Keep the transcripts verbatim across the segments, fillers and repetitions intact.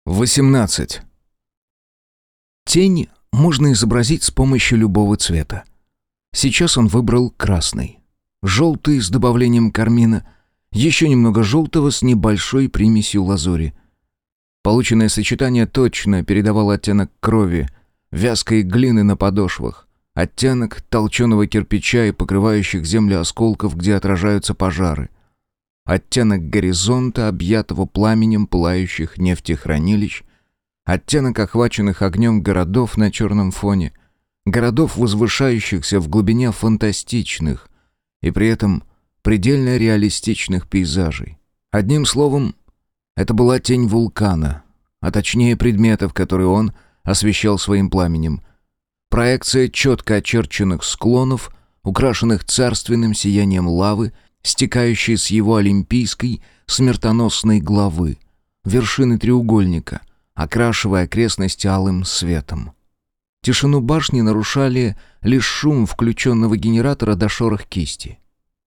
восемнадцать. Тень можно изобразить с помощью любого цвета. Сейчас он выбрал красный. Желтый с добавлением кармина, еще немного желтого с небольшой примесью лазури. Полученное сочетание точно передавало оттенок крови, вязкой глины на подошвах, оттенок толченого кирпича и покрывающих землю осколков, где отражаются пожары. Оттенок горизонта, объятого пламенем пылающих нефтехранилищ, оттенок охваченных огнем городов на черном фоне, городов, возвышающихся в глубине фантастичных и при этом предельно реалистичных пейзажей. Одним словом, это была тень вулкана, а точнее предметов, которые он освещал своим пламенем. Проекция четко очерченных склонов, украшенных царственным сиянием лавы, стекающей с его олимпийской смертоносной главы, вершины треугольника, окрашивая окрестности алым светом. Тишину башни нарушали лишь шум включенного генератора до шорох кисти.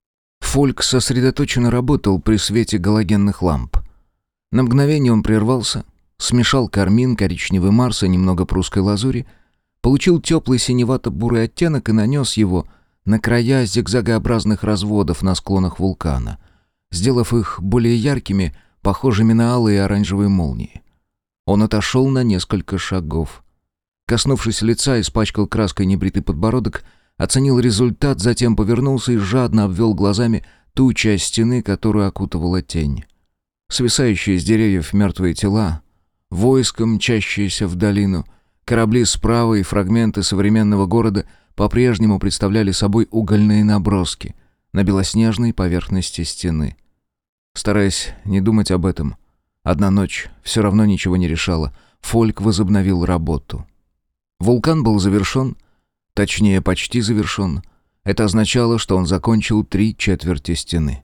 Фольк сосредоточенно работал при свете галогенных ламп. На мгновение он прервался, смешал кармин, коричневый Марс и немного прусской лазури, получил теплый синевато-бурый оттенок и нанес его на края зигзагообразных разводов на склонах вулкана, сделав их более яркими, похожими на алые и оранжевые молнии. Он отошел на несколько шагов. Коснувшись лица, испачкал краской небритый подбородок, оценил результат, затем повернулся и жадно обвел глазами ту часть стены, которую окутывала тень. Свисающие с деревьев мертвые тела, войско, мчащееся в долину, корабли справа и фрагменты современного города по-прежнему представляли собой угольные наброски на белоснежной поверхности стены. Стараясь не думать об этом, одна ночь все равно ничего не решала, Фольк возобновил работу. Вулкан был завершен, точнее, почти завершен. Это означало, что он закончил три четверти стены.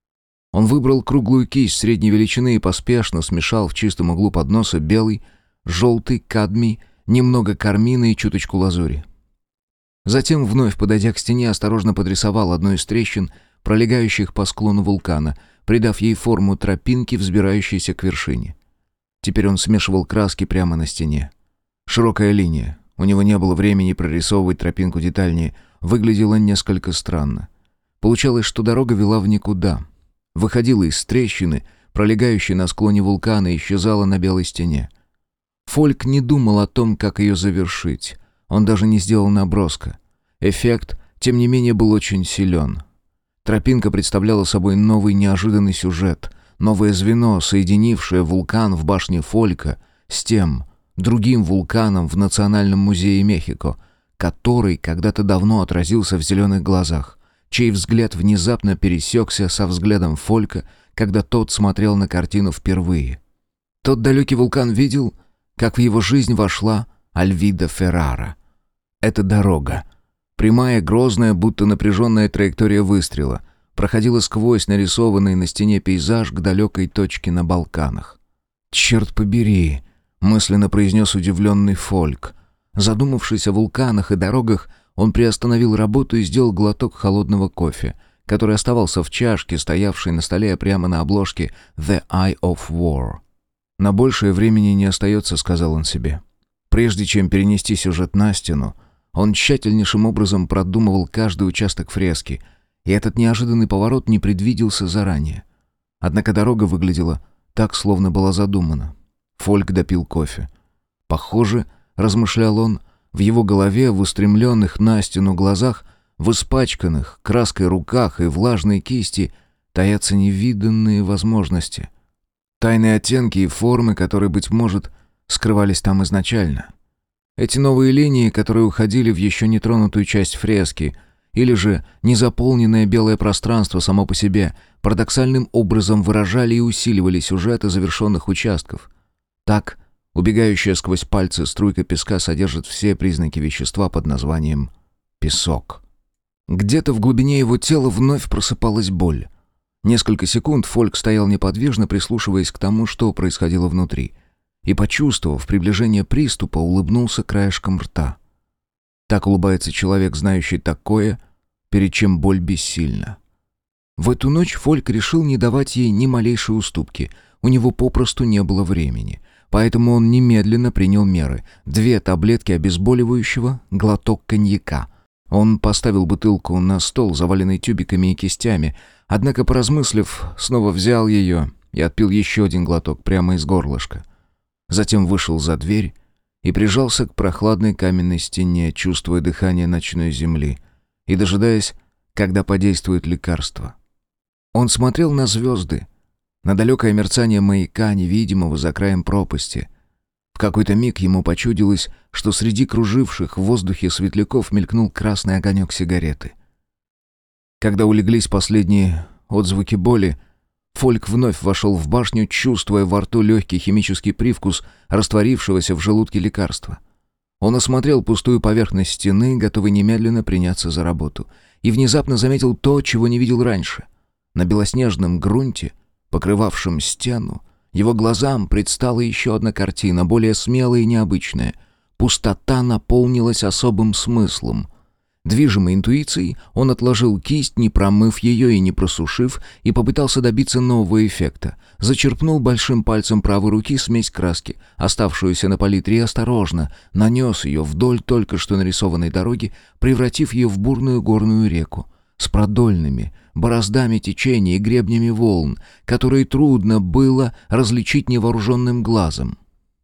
Он выбрал круглую кисть средней величины и поспешно смешал в чистом углу подноса белый, желтый, кадмий, немного кармина и чуточку лазури. Затем, вновь подойдя к стене, осторожно подрисовал одну из трещин, пролегающих по склону вулкана, придав ей форму тропинки, взбирающейся к вершине. Теперь он смешивал краски прямо на стене. Широкая линия, у него не было времени прорисовывать тропинку детальнее, выглядела несколько странно. Получалось, что дорога вела в никуда. Выходила из трещины, пролегающей на склоне вулкана, и исчезала на белой стене. Фольк не думал о том, как ее завершить. Он даже не сделал наброска. Эффект, тем не менее, был очень силен. Тропинка представляла собой новый неожиданный сюжет, новое звено, соединившее вулкан в башне Фолька с тем, другим вулканом в Национальном музее Мехико, который когда-то давно отразился в зеленых глазах, чей взгляд внезапно пересекся со взглядом Фолька, когда тот смотрел на картину впервые. Тот далекий вулкан видел, как в его жизнь вошла Альвида Феррара. Эта дорога, прямая, грозная, будто напряженная траектория выстрела, проходила сквозь нарисованный на стене пейзаж к далекой точке на Балканах. «Черт побери!» — мысленно произнес удивленный Фольк. Задумавшись о вулканах и дорогах, он приостановил работу и сделал глоток холодного кофе, который оставался в чашке, стоявшей на столе прямо на обложке «The Eye of War». «На большее времени не остается», — сказал он себе. Прежде чем перенести сюжет на стену, он тщательнейшим образом продумывал каждый участок фрески, и этот неожиданный поворот не предвиделся заранее. Однако дорога выглядела так, словно была задумана. Фольк допил кофе. Похоже, размышлял он, в его голове, в устремленных на стену глазах, в испачканных краской руках и влажной кисти таятся невиданные возможности. Тайные оттенки и формы, которые, быть может, скрывались там изначально. Эти новые линии, которые уходили в еще нетронутую часть фрески, или же незаполненное белое пространство само по себе, парадоксальным образом выражали и усиливали сюжеты завершенных участков. Так, убегающая сквозь пальцы струйка песка содержит все признаки вещества под названием песок. Где-то в глубине его тела вновь просыпалась боль. Несколько секунд Фольк стоял неподвижно, прислушиваясь к тому, что происходило внутри, и, почувствовав приближение приступа, улыбнулся краешком рта. Так улыбается человек, знающий такое, перед чем боль бессильна. В эту ночь Фольк решил не давать ей ни малейшей уступки. У него попросту не было времени. Поэтому он немедленно принял меры. Две таблетки обезболивающего, глоток коньяка. Он поставил бутылку на стол, заваленный тюбиками и кистями, однако, поразмыслив, снова взял ее и отпил еще один глоток прямо из горлышка. Затем вышел за дверь и прижался к прохладной каменной стене, чувствуя дыхание ночной земли и дожидаясь, когда подействует лекарство. Он смотрел на звезды, на далекое мерцание маяка, невидимого за краем пропасти. В какой-то миг ему почудилось, что среди круживших в воздухе светляков мелькнул красный огонек сигареты. Когда улеглись последние отзвуки боли, Фольк вновь вошел в башню, чувствуя во рту легкий химический привкус растворившегося в желудке лекарства. Он осмотрел пустую поверхность стены, готовый немедленно приняться за работу, и внезапно заметил то, чего не видел раньше. На белоснежном грунте, покрывавшем стену, его глазам предстала еще одна картина, более смелая и необычная. Пустота наполнилась особым смыслом. Движимый интуицией, он отложил кисть, не промыв ее и не просушив, и попытался добиться нового эффекта. Зачерпнул большим пальцем правой руки смесь краски, оставшуюся на палитре, и осторожно нанес ее вдоль только что нарисованной дороги, превратив ее в бурную горную реку с продольными бороздами течения и гребнями волн, которые трудно было различить невооруженным глазом.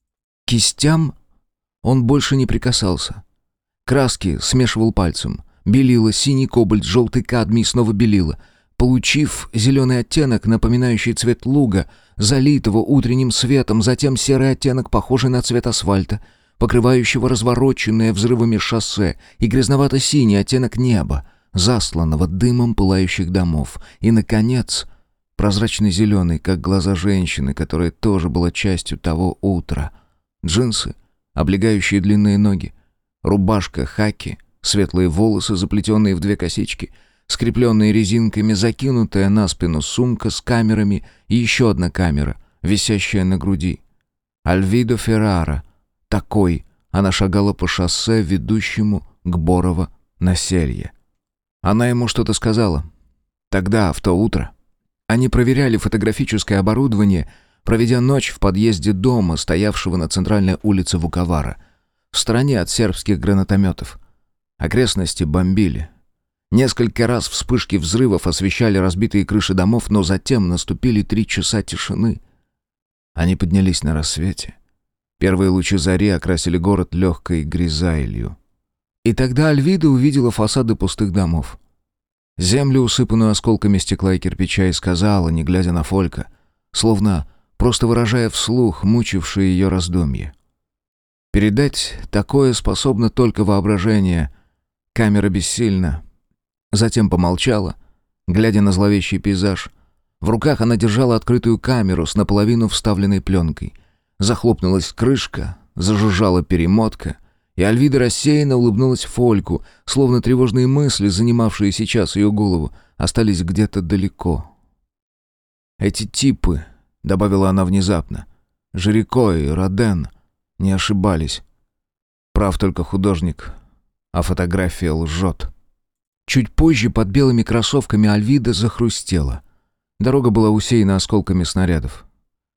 К кистям он больше не прикасался. Краски смешивал пальцем. Белила, синий кобальт, желтый кадмий, снова белила. Получив зеленый оттенок, напоминающий цвет луга, залитого утренним светом, затем серый оттенок, похожий на цвет асфальта, покрывающего развороченное взрывами шоссе, и грязновато-синий оттенок неба, засланного дымом пылающих домов. И, наконец, прозрачно-зеленый, как глаза женщины, которая тоже была частью того утра. Джинсы, облегающие длинные ноги, рубашка хаки, светлые волосы, заплетенные в две косички, скрепленные резинками, закинутая на спину сумка с камерами и еще одна камера, висящая на груди. Альвидо Феррара. Такой она шагала по шоссе, ведущему к Борово-Населье. Она ему что-то сказала. Тогда, в то утро. Они проверяли фотографическое оборудование, проведя ночь в подъезде дома, стоявшего на центральной улице Вуковара, в стороне от сербских гранатометов. Окрестности бомбили. Несколько раз вспышки взрывов освещали разбитые крыши домов, но затем наступили три часа тишины. Они поднялись на рассвете. Первые лучи зари окрасили город легкой гризайлью. И тогда Альвида увидела фасады пустых домов. Землю, усыпанную осколками стекла и кирпича, и сказала, не глядя на Фолька, словно просто выражая вслух мучившие ее раздумья. Передать такое способно только воображение. Камера бессильна. Затем помолчала, глядя на зловещий пейзаж. В руках она держала открытую камеру с наполовину вставленной пленкой. Захлопнулась крышка, зажужжала перемотка, и Альвида рассеянно улыбнулась Фольку, словно тревожные мысли, занимавшие сейчас ее голову, остались где-то далеко. «Эти типы», — добавила она внезапно, — «Жирико и Роден не ошибались. Прав только художник, а фотография лжет». Чуть позже под белыми кроссовками Альвида захрустела. Дорога была усеяна осколками снарядов.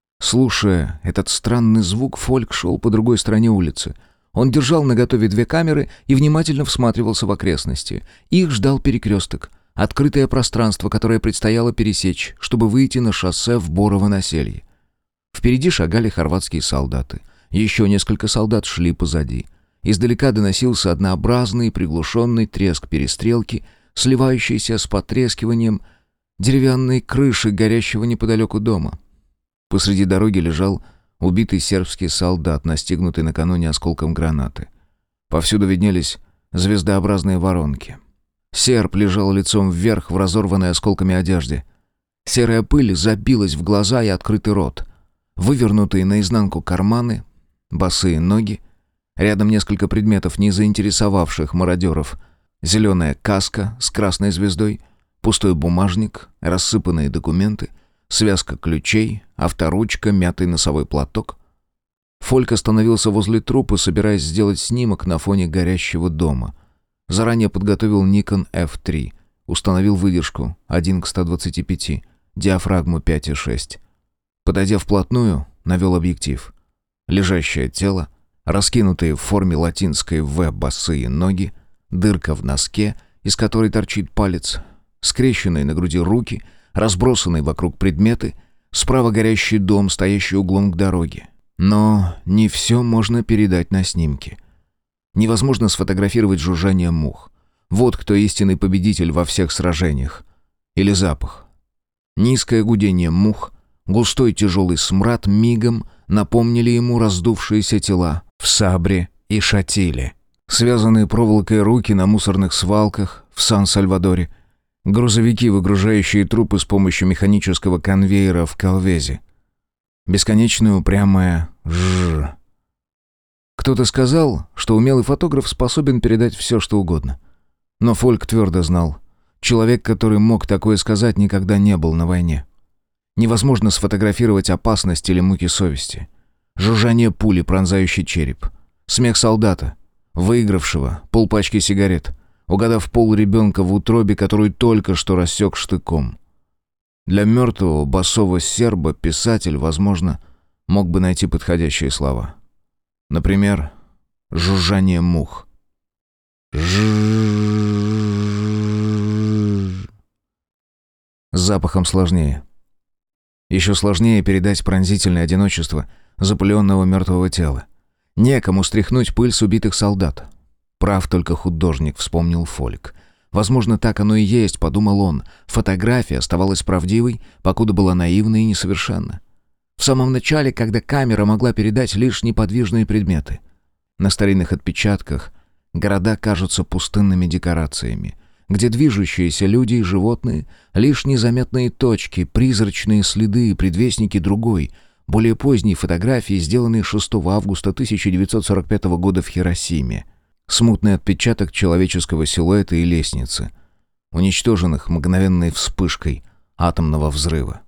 Слушая этот странный звук, Фольк шел по другой стороне улицы. Он держал наготове две камеры и внимательно всматривался в окрестности. Их ждал перекресток, открытое пространство, которое предстояло пересечь, чтобы выйти на шоссе в Борово-Населье. Впереди шагали хорватские солдаты. Еще несколько солдат шли позади. Издалека доносился однообразный приглушенный треск перестрелки, сливающийся с потрескиванием деревянной крыши горящего неподалеку дома. Посреди дороги лежал убитый сербский солдат, настигнутый накануне осколком гранаты. Повсюду виднелись звездообразные воронки. Серб лежал лицом вверх в разорванной осколками одежде. Серая пыль забилась в глаза и открытый рот. Вывернутые наизнанку карманы, босые ноги. Рядом несколько предметов, не заинтересовавших мародеров. Зеленая каска с красной звездой, пустой бумажник, рассыпанные документы, связка ключей, авторучка, мятый носовой платок. Фольк остановился возле трупа, собираясь сделать снимок на фоне горящего дома. Заранее подготовил Nikon эф три. Установил выдержку один к ста двадцати пяти, диафрагму пять и шесть. Подойдя вплотную, навел объектив. Лежащее тело, раскинутые в форме латинской «В» босые ноги, дырка в носке, из которой торчит палец, скрещенные на груди руки, разбросанные вокруг предметы, справа горящий дом, стоящий углом к дороге. Но не все можно передать на снимке. Невозможно сфотографировать жужжание мух. Вот кто истинный победитель во всех сражениях. Или запах. Низкое гудение мух, густой тяжелый смрад мигом напомнили ему раздувшиеся тела в Сабре и Шатиле. Связанные проволокой руки на мусорных свалках в Сан-Сальвадоре. Грузовики, выгружающие трупы с помощью механического конвейера в Калвезе. Бесконечное упрямое «жжж». Кто-то сказал, что умелый фотограф способен передать все, что угодно. Но Фольк твердо знал, человек, который мог такое сказать, никогда не был на войне. Невозможно сфотографировать опасность или муки совести. Жужжание пули, пронзающий череп. Смех солдата, выигравшего полпачки сигарет, угадав пол ребенка в утробе, которую только что рассек штыком. Для мертвого босого серба писатель, возможно, мог бы найти подходящие слова. Например, жужжание мух. С запахом сложнее. Еще сложнее передать пронзительное одиночество запыленного мертвого тела. Некому стряхнуть пыль с убитых солдат. Прав только художник, вспомнил Фольк. Возможно, так оно и есть, подумал он. Фотография оставалась правдивой, покуда была наивна и несовершенна. В самом начале, когда камера могла передать лишь неподвижные предметы. На старинных отпечатках города кажутся пустынными декорациями, где движущиеся люди и животные — лишь незаметные точки, призрачные следы и предвестники другой, более поздней фотографии, сделанной шестого августа тысяча девятьсот сорок пятого года в Хиросиме. Смутный отпечаток человеческого силуэта и лестницы, уничтоженных мгновенной вспышкой атомного взрыва.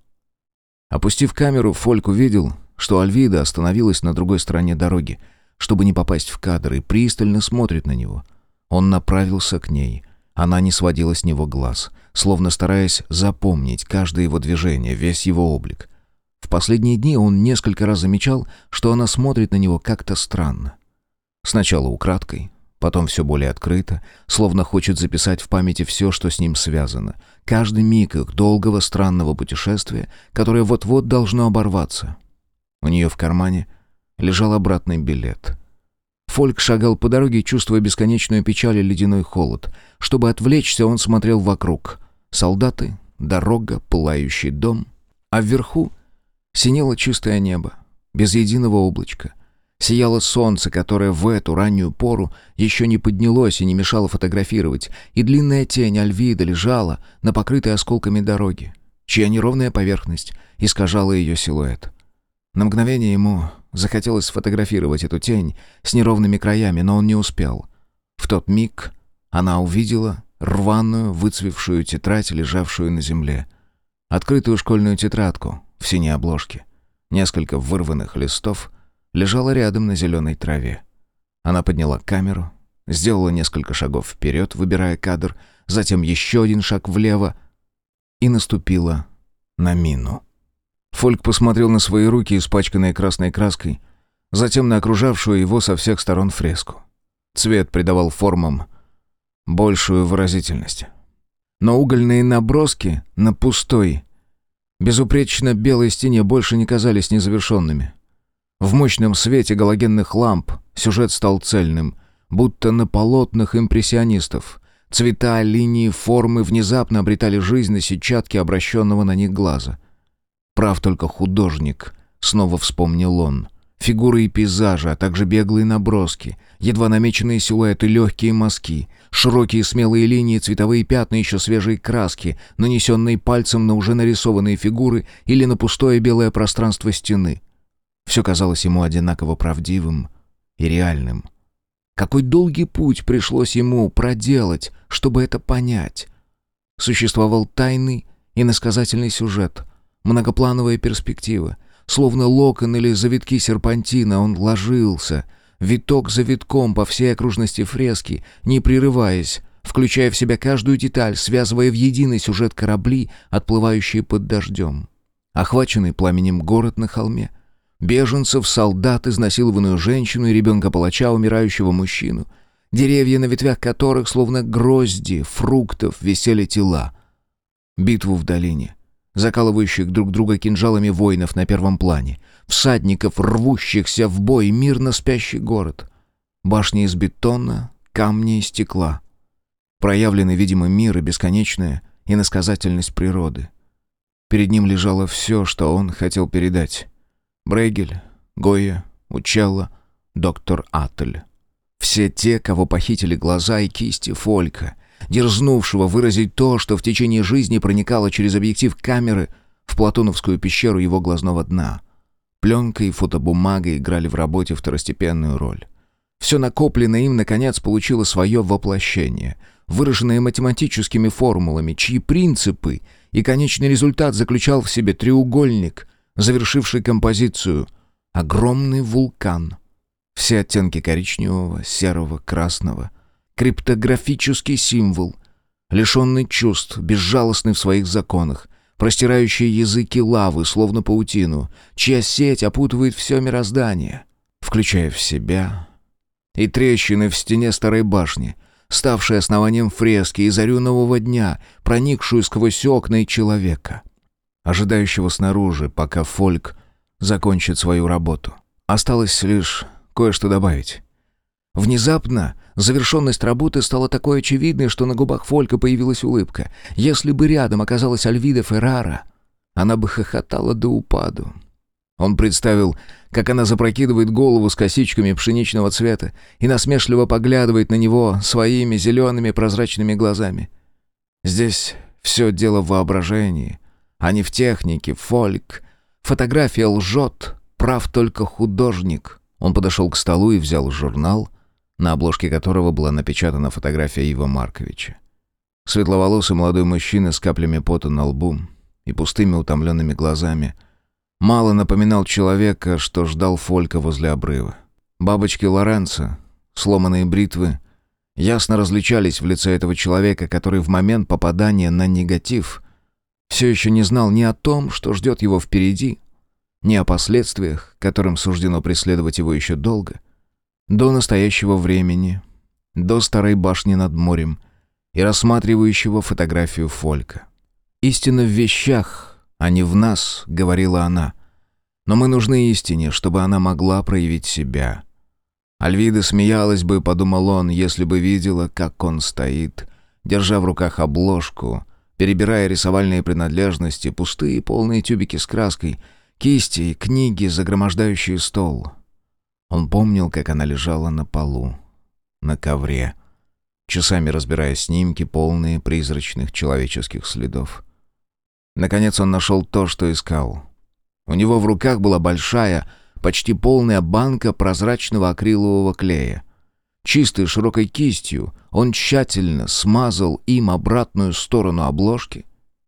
Опустив камеру, Фольк увидел, что Альвида остановилась на другой стороне дороги, чтобы не попасть в кадр, и пристально смотрит на него. Он направился к ней. Она не сводила с него глаз, словно стараясь запомнить каждое его движение, весь его облик. В последние дни он несколько раз замечал, что она смотрит на него как-то странно. Сначала украдкой, потом все более открыто, словно хочет записать в памяти все, что с ним связано. Каждый миг их долгого странного путешествия, которое вот-вот должно оборваться. У нее в кармане лежал обратный билет. Фольк шагал по дороге, чувствуя бесконечную печаль и ледяной холод. Чтобы отвлечься, он смотрел вокруг. Солдаты, дорога, пылающий дом. А вверху синело чистое небо, без единого облачка. Сияло солнце, которое в эту раннюю пору еще не поднялось и не мешало фотографировать, и длинная тень Альвиды лежала на покрытой осколками дороге, чья неровная поверхность искажала ее силуэт. На мгновение ему захотелось сфотографировать эту тень с неровными краями, но он не успел. В тот миг она увидела рваную, выцвевшую тетрадь, лежавшую на земле. Открытую школьную тетрадку в синей обложке. Несколько вырванных листов лежало рядом на зеленой траве. Она подняла камеру, сделала несколько шагов вперед, выбирая кадр, затем еще один шаг влево и наступила на мину. Фольк посмотрел на свои руки, испачканные красной краской, затем на окружавшую его со всех сторон фреску. Цвет придавал формам большую выразительность. Но угольные наброски на пустой, безупречно белой стене больше не казались незавершенными. В мощном свете галогенных ламп сюжет стал цельным, будто на полотнах импрессионистов. Цвета, линии, формы внезапно обретали жизнь на сетчатке обращенного на них глаза. Прав только художник, снова вспомнил он. Фигуры и пейзажи, а также беглые наброски, едва намеченные силуэты, легкие мазки, широкие смелые линии, цветовые пятна, еще свежие краски, нанесенные пальцем на уже нарисованные фигуры или на пустое белое пространство стены. Все казалось ему одинаково правдивым и реальным. Какой долгий путь пришлось ему проделать, чтобы это понять. Существовал тайный и иносказательный сюжет, многоплановая перспектива. Словно локон или завитки серпантина он ложился, виток за витком по всей окружности фрески, не прерываясь, включая в себя каждую деталь, связывая в единый сюжет корабли, отплывающие под дождем. Охваченный пламенем город на холме, беженцев, солдат, изнасилованную женщину и ребенка-палача, умирающего мужчину, деревья, на ветвях которых, словно грозди фруктов, висели тела. Битву в долине, закалывающих друг друга кинжалами воинов на первом плане, всадников, рвущихся в бой, мирно спящий город, башни из бетона, камня и стекла. Проявленный, видимо, мир и бесконечная иносказательность природы. Перед ним лежало все, что он хотел передать. Брейгель, Гойя, Учелло, доктор Аттель. Все те, кого похитили глаза и кисти Фолька, дерзнувшего выразить то, что в течение жизни проникало через объектив камеры в платоновскую пещеру его глазного дна. Пленка и фотобумага играли в работе второстепенную роль. Все накопленное им, наконец, получило свое воплощение, выраженное математическими формулами, чьи принципы и конечный результат заключал в себе треугольник, завершивший композицию — огромный вулкан. Все оттенки коричневого, серого, красного. Криптографический символ, лишенный чувств, безжалостный в своих законах, простирающий языки лавы, словно паутину, чья сеть опутывает все мироздание, включая в себя и трещины в стене старой башни, ставшие основанием фрески и зарю нового дня, проникшую сквозь окна и человека, ожидающего снаружи, пока Фольк закончит свою работу. Осталось лишь кое-что добавить. Внезапно завершенность работы стала такой очевидной, что на губах Фолька появилась улыбка. Если бы рядом оказалась Альвида Феррара, она бы хохотала до упаду. Он представил, как она запрокидывает голову с косичками пшеничного цвета и насмешливо поглядывает на него своими зелеными прозрачными глазами. Здесь все дело в воображении, а не в технике. Фольк. Фотография лжет, прав только художник. Он подошел к столу и взял журнал, на обложке которого была напечатана фотография Ива Марковича. Светловолосый молодой мужчина с каплями пота на лбу и пустыми утомленными глазами мало напоминал человека, что ждал Фолька возле обрыва. Бабочки Лоренцо, сломанные бритвы, ясно различались в лице этого человека, который в момент попадания на негатив все еще не знал ни о том, что ждет его впереди, ни о последствиях, которым суждено преследовать его еще долго, до настоящего времени, до старой башни над морем и рассматривающего фотографию Фолька. «Истина в вещах, а не в нас», — говорила она. «Но мы нужны истине, чтобы она могла проявить себя». Альвида смеялась бы, подумал он, если бы видела, как он стоит, держа в руках обложку, перебирая рисовальные принадлежности, пустые полные тюбики с краской, кисти и книги, загромождающие стол. Он помнил, как она лежала на полу, на ковре, часами разбирая снимки, полные призрачных человеческих следов. Наконец он нашел то, что искал. У него в руках была большая, почти полная банка прозрачного акрилового клея. Чистой широкой кистью он тщательно смазал им обратную сторону обложки.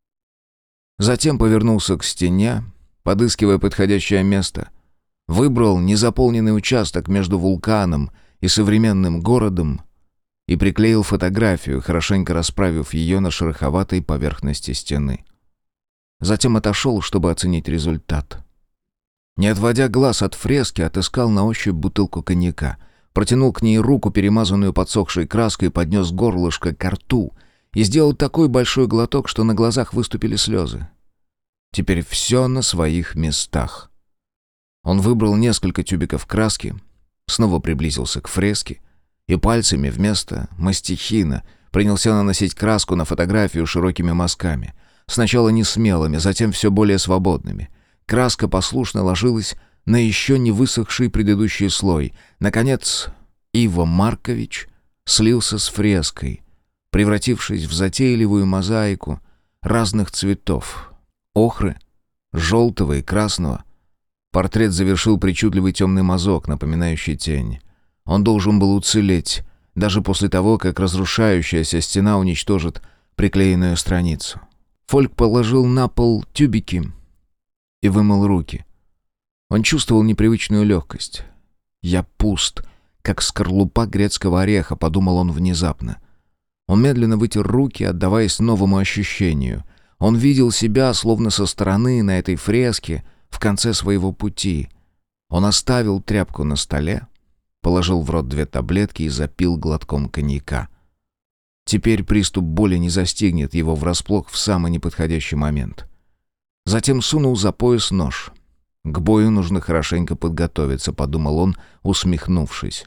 Затем повернулся к стене, подыскивая подходящее место. Выбрал незаполненный участок между вулканом и современным городом и приклеил фотографию, хорошенько расправив ее на шероховатой поверхности стены. Затем отошел, чтобы оценить результат. Не отводя глаз от фрески, отыскал на ощупь бутылку коньяка, протянул к ней руку, перемазанную подсохшей краской, поднес горлышко ко рту и сделал такой большой глоток, что на глазах выступили слезы. Теперь все на своих местах. Он выбрал несколько тюбиков краски, снова приблизился к фреске и пальцами вместо мастихина принялся наносить краску на фотографию широкими мазками, сначала несмелыми, затем все более свободными. Краска послушно ложилась на еще не высохший предыдущий слой. Наконец, Иво Маркович слился с фреской, превратившись в затейливую мозаику разных цветов — охры, желтого и красного. Портрет завершил причудливый темный мазок, напоминающий тень. Он должен был уцелеть, даже после того, как разрушающаяся стена уничтожит приклеенную страницу. Фольк положил на пол тюбики и вымыл руки. Он чувствовал непривычную легкость. «Я пуст, как скорлупа грецкого ореха», — подумал он внезапно. Он медленно вытер руки, отдаваясь новому ощущению. Он видел себя, словно со стороны, на этой фреске, в конце своего пути. Он оставил тряпку на столе, положил в рот две таблетки и запил глотком коньяка. Теперь приступ боли не застигнет его врасплох в самый неподходящий момент. Затем сунул за пояс нож. «К бою нужно хорошенько подготовиться», — подумал он, усмехнувшись.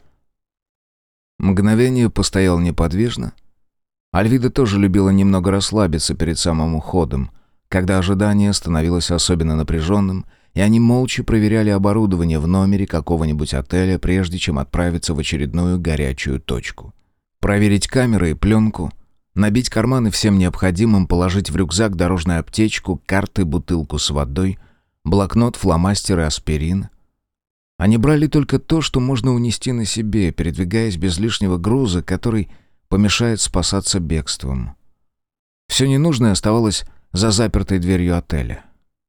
Мгновение постоял неподвижно. Альвида тоже любила немного расслабиться перед самым уходом, когда ожидание становилось особенно напряженным, и они молча проверяли оборудование в номере какого-нибудь отеля, прежде чем отправиться в очередную горячую точку. Проверить камеры и пленку, набить карманы всем необходимым, положить в рюкзак дорожную аптечку, карты, бутылку с водой, блокнот, фломастер и аспирин. Они брали только то, что можно унести на себе, передвигаясь без лишнего груза, который помешает спасаться бегством. Все ненужное оставалось за запертой дверью отеля.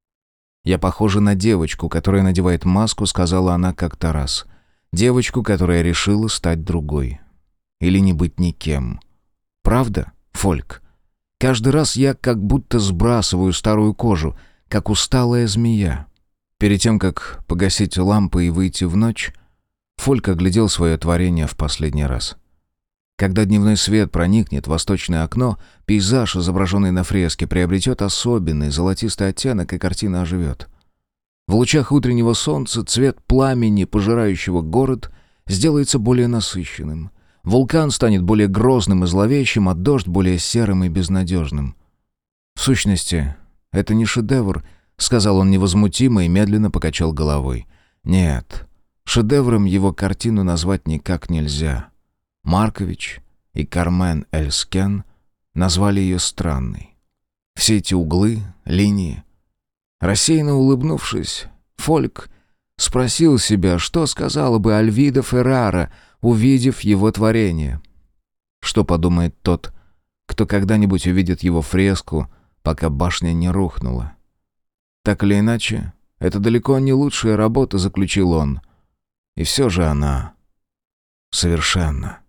«Я похожа на девочку, которая надевает маску», — сказала она как-то раз. «Девочку, которая решила стать другой. Или не быть никем. Правда, Фольк? Каждый раз я как будто сбрасываю старую кожу, как усталая змея». Перед тем, как погасить лампы и выйти в ночь, Фольк оглядел свое творение в последний раз. Когда дневной свет проникнет в восточное окно, пейзаж, изображенный на фреске, приобретет особенный золотистый оттенок, и картина оживет. В лучах утреннего солнца цвет пламени, пожирающего город, сделается более насыщенным. Вулкан станет более грозным и зловещим, а дождь более серым и безнадежным. В сущности, это не шедевр, — сказал он невозмутимо и медленно покачал головой. «Нет, шедевром его картину назвать никак нельзя. Маркович и Кармен Эльскен назвали ее странной. Все эти углы, линии». Рассеянно улыбнувшись, Фольк спросил себя, что сказала бы Альвида Феррара, увидев его творение. Что подумает тот, кто когда-нибудь увидит его фреску, пока башня не рухнула? Так или иначе, это далеко не лучшая работа, заключил он. И все же она совершенна.